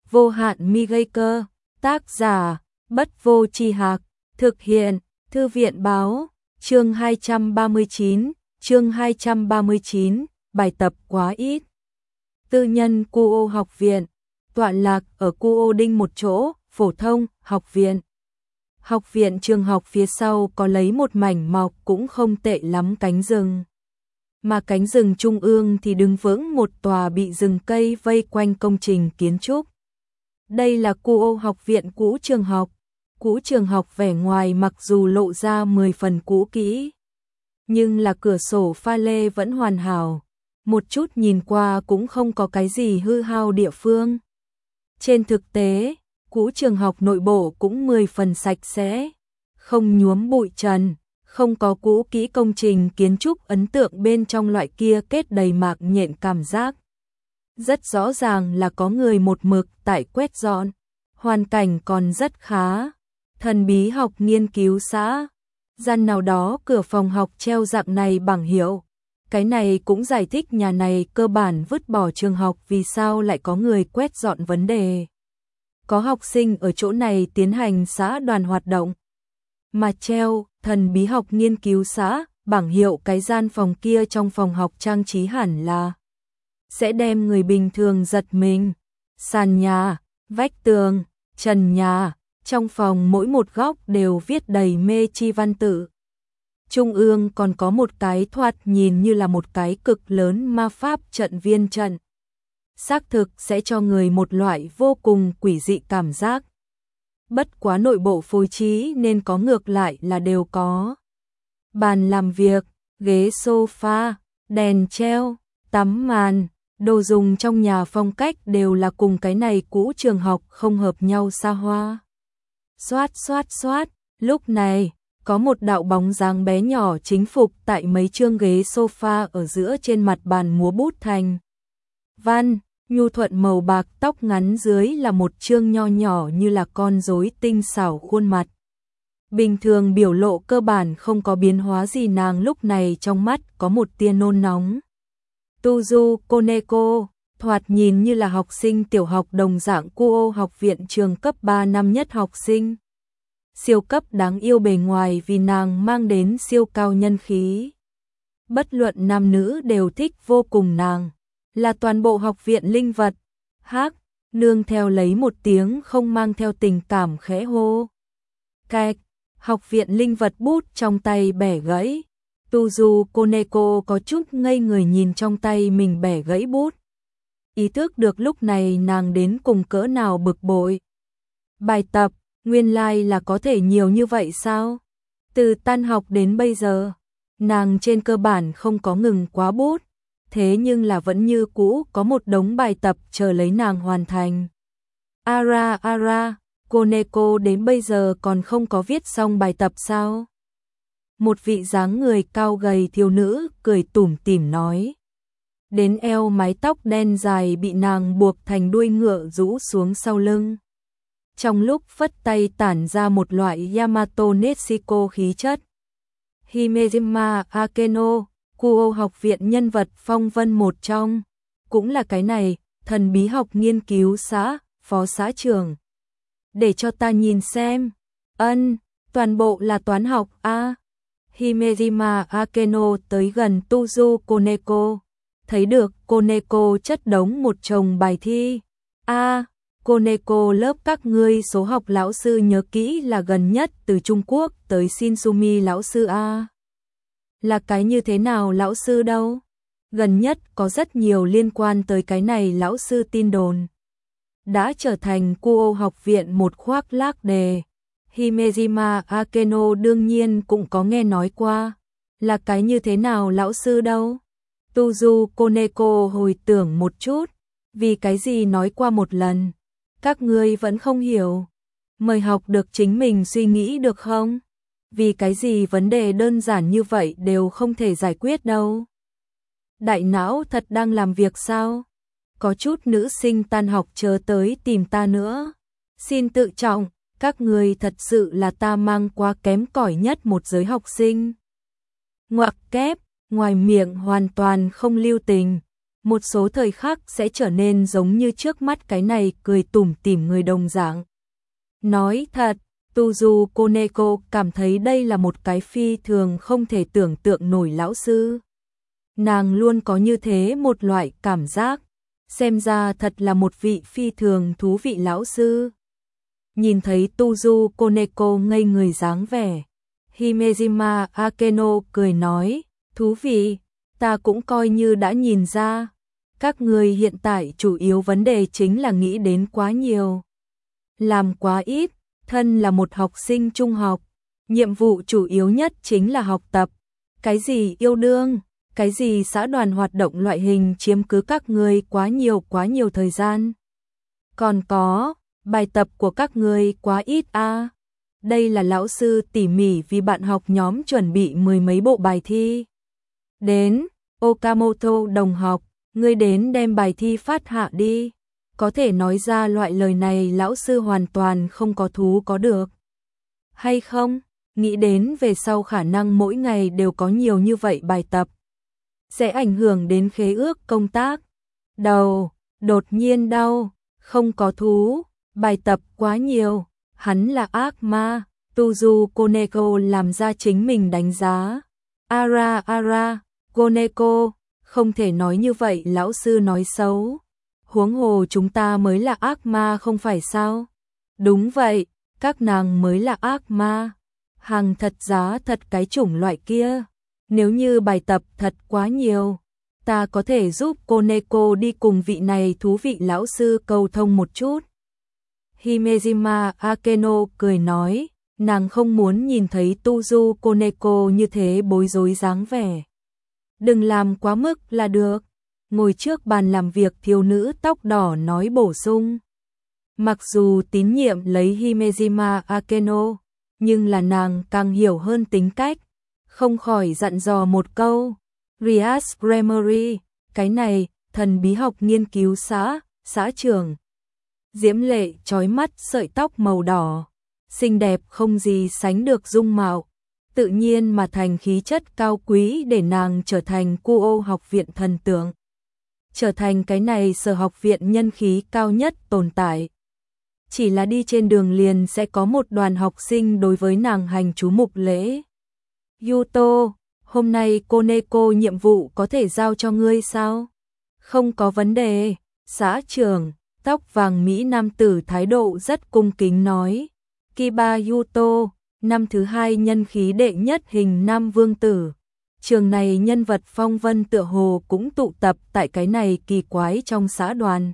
vô hạn mi gây cơ, tác giả, Bất Vô Tri Hạc, thực hiện, Thư viện báo, chương 239, bài tập quá ít. Tư nhân Cu-ô học viện, tọa lạc ở Cu-ô Đinh một chỗ, phổ thông, học viện. Học viện trường học phía sau có lấy một mảnh mọc cũng không tệ lắm cánh rừng. Mà cánh rừng trung ương thì đứng vững một tòa bị rừng cây vây quanh công trình kiến trúc. Đây là Cu-ô học viện cũ trường học. Cũ trường học vẻ ngoài mặc dù lộ ra 10 phần cũ kỹ, nhưng là cửa sổ pha lê vẫn hoàn hảo, một chút nhìn qua cũng không có cái gì hư hao địa phương. Trên thực tế, cũ trường học nội bộ cũng 10 phần sạch sẽ, không nhuốm bụi trần, không có cũ kỹ công trình kiến trúc ấn tượng bên trong loại kia kết đầy mạc nhện cảm giác. Rất rõ ràng là có người một mực tại quét dọn, hoàn cảnh còn rất khá. Thần bí học nghiên cứu xã, gian nào đó cửa phòng học treo dạng này bảng hiệu. Cái này cũng giải thích nhà này cơ bản vứt bỏ trường học vì sao lại có người quét dọn vấn đề. Có học sinh ở chỗ này tiến hành xã đoàn hoạt động. Mà treo, thần bí học nghiên cứu xã, bảng hiệu cái gian phòng kia trong phòng học trang trí hẳn là sẽ đem người bình thường giật mình. Sàn nhà, vách tường, trần nhà, trong phòng mỗi một góc đều viết đầy mê chi văn tự. Trung ương còn có một cái thoạt nhìn như là một cái cực lớn ma pháp trận viên trận. Xác thực sẽ cho người một loại vô cùng quỷ dị cảm giác. Bất quá nội bộ phối trí nên có ngược lại là đều có. Bàn làm việc, ghế sofa, đèn treo, tắm màn, đồ dùng trong nhà phong cách đều là cùng cái này cũ trường học không hợp nhau xa hoa. Xoát xoát xoát, lúc này, có một đạo bóng dáng bé nhỏ chính phục tại mấy chương ghế sofa ở giữa trên mặt bàn múa bút thành văn, nhu thuận màu bạc tóc ngắn dưới là một chương nho nhỏ như là con rối tinh xảo khuôn mặt. Bình thường biểu lộ cơ bản không có biến hóa gì, nàng lúc này trong mắt có một tia nôn nóng. Tuzu Koneko, thoạt nhìn như là học sinh tiểu học đồng dạng Cu-ô học viện trường cấp 3 năm nhất học sinh. Siêu cấp đáng yêu bề ngoài vì nàng mang đến siêu cao nhân khí. Bất luận nam nữ đều thích vô cùng nàng, là toàn bộ học viện linh vật. Hắc, nương theo lấy một tiếng không mang theo tình cảm khẽ hô. Cạch, học viện linh vật bút trong tay bẻ gãy. Tuzu Koneko có chút ngây người nhìn trong tay mình bẻ gãy bút. Ý thức được lúc này nàng đến cùng cỡ nào bực bội. Bài tập, nguyên lai là có thể nhiều như vậy sao? Từ tan học đến bây giờ, nàng trên cơ bản không có ngừng quá bút, thế nhưng là vẫn như cũ có một đống bài tập chờ lấy nàng hoàn thành. Ara, Koneko đến bây giờ còn không có viết xong bài tập sao? Một vị dáng người cao gầy thiếu nữ cười tủm tỉm nói. Đến eo mái tóc đen dài bị nàng buộc thành đuôi ngựa rũ xuống sau lưng. Trong lúc phất tay tản ra một loại Yamato Neshiko khí chất. Himejima Akeno, Cu-ô học viện nhân vật phong vân một trong, cũng là cái này, thần bí học nghiên cứu xã, phó xã trưởng. Để cho ta nhìn xem. Toàn bộ là toán học a. Himejima Akeno tới gần Tuzu Koneko. Thấy được Koneko chất đống một chồng bài thi. Koneko, lớp các ngươi số học lão sư nhớ kỹ là gần nhất từ Trung Quốc tới Shinsumi lão sư a. Là cái như thế nào lão sư đâu? Gần nhất có rất nhiều liên quan tới cái này lão sư tin đồn. Đã trở thành Cu-ô học viện một khoác lác đề. Himejima Akeno đương nhiên cũng có nghe nói qua. Là cái như thế nào lão sư đâu? Tuzu Koneko hồi tưởng một chút, vì cái gì nói qua một lần, các ngươi vẫn không hiểu. Mời học được chính mình suy nghĩ được không? Vì cái gì vấn đề đơn giản như vậy đều không thể giải quyết đâu. Đại não thật đang làm việc sao? Có chút nữ sinh tan học chờ tới tìm ta nữa. Xin tự trọng, các ngươi thật sự là ta mang quá kém cỏi nhất một giới học sinh. Ngoặc kép. Ngoài miệng hoàn toàn không lưu tình, một số thời khắc sẽ trở nên giống như trước mắt cái này cười tủm tỉm người đồng dạng. Nói thật, Tuzu Koneko cảm thấy đây là một cái phi thường không thể tưởng tượng nổi lão sư. Nàng luôn có như thế một loại cảm giác, xem ra thật là một vị phi thường thú vị lão sư. Nhìn thấy Tuzu Koneko ngây người dáng vẻ, Himejima Akeno cười nói, thú vị, ta cũng coi như đã nhìn ra. Các người hiện tại chủ yếu vấn đề chính là nghĩ đến quá nhiều, làm quá ít. Thân là một học sinh trung học, nhiệm vụ chủ yếu nhất chính là học tập. Cái gì yêu đương, cái gì xã đoàn hoạt động loại hình chiếm cứ các người quá nhiều thời gian. Còn có, bài tập của các người quá ít a. Đây là lão sư tỉ mỉ vì bạn học nhóm chuẩn bị 10 mấy bộ bài thi. Đến, Okamoto đồng học, ngươi đến đem bài thi phát hạ đi. Có thể nói ra loại lời này lão sư hoàn toàn không có thú có được. Hay không, nghĩ đến về sau khả năng mỗi ngày đều có nhiều như vậy bài tập. Sẽ ảnh hưởng đến khế ước công tác. Đầu, đột nhiên đau, không có thú, bài tập quá nhiều, hắn là ác ma. Tuzu Koneko làm ra chính mình đánh giá. Ara, Koneko, không thể nói như vậy lão sư nói xấu. Huống hồ chúng ta mới là ác ma không phải sao? Đúng vậy, các nàng mới là ác ma. Hàng thật giá thật cái chủng loại kia. Nếu như bài tập thật quá nhiều, ta có thể giúp Koneko đi cùng vị này thú vị lão sư cầu thông một chút. Himejima Akeno cười nói, nàng không muốn nhìn thấy Tuzu Koneko như thế bối rối dáng vẻ. Đừng làm quá mức là được. Ngồi trước bàn làm việc thiếu nữ tóc đỏ nói bổ sung. Mặc dù tín nhiệm lấy Himejima Akeno, nhưng là nàng càng hiểu hơn tính cách, không khỏi dặn dò một câu. Rias Creamery, cái này, thần bí học nghiên cứu xã trưởng. Diễm lệ trói mắt sợi tóc màu đỏ, xinh đẹp không gì sánh được dung mạo, tự nhiên mà thành khí chất cao quý để nàng trở thành Kuo học viện thần tượng. Trở thành cái này sở học viện nhân khí cao nhất tồn tại. Chỉ là đi trên đường liền sẽ có một đoàn học sinh đối với nàng hành chú mục lễ. Yuto, hôm nay Koneko nhiệm vụ có thể giao cho ngươi sao? Không có vấn đề, xã trưởng, tóc vàng Mỹ nam tử thái độ rất cung kính nói. Kiba Yuto, năm thứ 2 nhân khí đệ nhất hình nam vương tử. Trường này nhân vật phong vân tựa hồ cũng tụ tập tại cái này kỳ quái trong xã đoàn.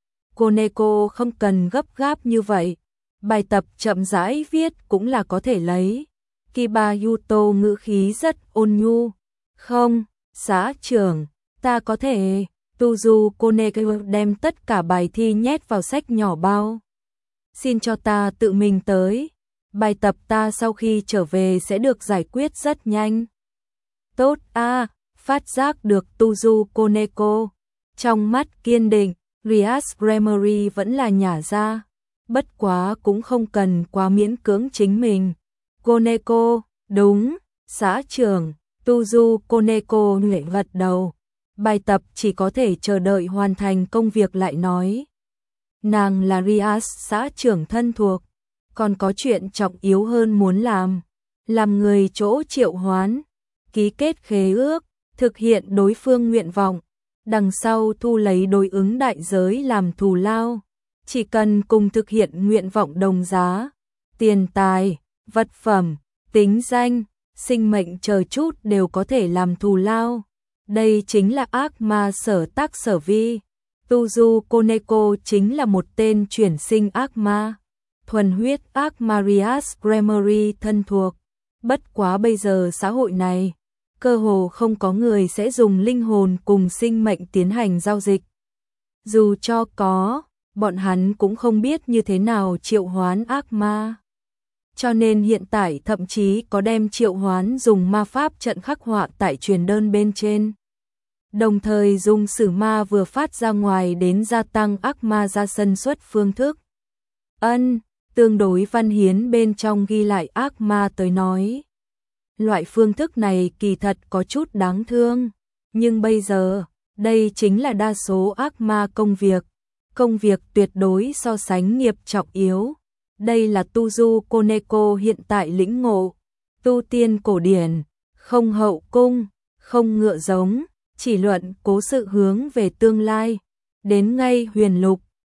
Koneko không cần gấp gáp như vậy, bài tập chậm rãi viết cũng là có thể lấy. Kiba Yuto ngữ khí rất ôn nhu. Không, xã trưởng, ta có thể. Tuzu Koneko đem tất cả bài thi nhét vào sách nhỏ bao. Xin cho ta tự mình tới. Bài tập ta sau khi trở về sẽ được giải quyết rất nhanh. Tốt a, phát giác được Tuzu Koneko. Trong mắt kiên định, Rias Creamery vẫn là nhả ra. Bất quá cũng không cần quá miễn cưỡng chính mình. Koneko, đúng, xã trưởng, Tuzu Koneko nhẹ gật đầu. Bài tập chỉ có thể chờ đợi hoàn thành công việc lại nói. Nàng là Rias xã trưởng thân thuộc, còn có chuyện trọng yếu hơn muốn làm người chỗ triệu hoán, ký kết khế ước, thực hiện đối phương nguyện vọng, đằng sau thu lấy đối ứng đại giới làm thù lao, chỉ cần cùng thực hiện nguyện vọng đồng giá, tiền tài, vật phẩm, tính danh, sinh mệnh chờ chút đều có thể làm thù lao. Đây chính là ác ma sở tác sở vi. Tuzu Koneko chính là một tên chuyển sinh ác ma, thuần huyết ác ma Rias Creamery thân thuộc. Bất quá bây giờ xã hội này, cơ hồ không có người sẽ dùng linh hồn cùng sinh mệnh tiến hành giao dịch. Dù cho có, bọn hắn cũng không biết như thế nào triệu hoán ác ma. Cho nên hiện tại thậm chí có đem triệu hoán dùng ma pháp trận khắc họa tại truyền đơn bên trên. Đồng thời dùng sử ma vừa phát ra ngoài đến gia tăng ác ma ra sân xuất phương thức. Tương đối văn hiến bên trong ghi lại ác ma tới nói. Loại phương thức này kỳ thật có chút đáng thương, nhưng bây giờ, Đây chính là đa số ác ma công việc tuyệt đối so sánh nghiệp trọng yếu. Đây là Tuju Koneko hiện tại lĩnh ngộ, tu tiên cổ điển, không hậu cung, không ngựa giống, chỉ luận cố sự hướng về tương lai. Đến ngay huyền lục,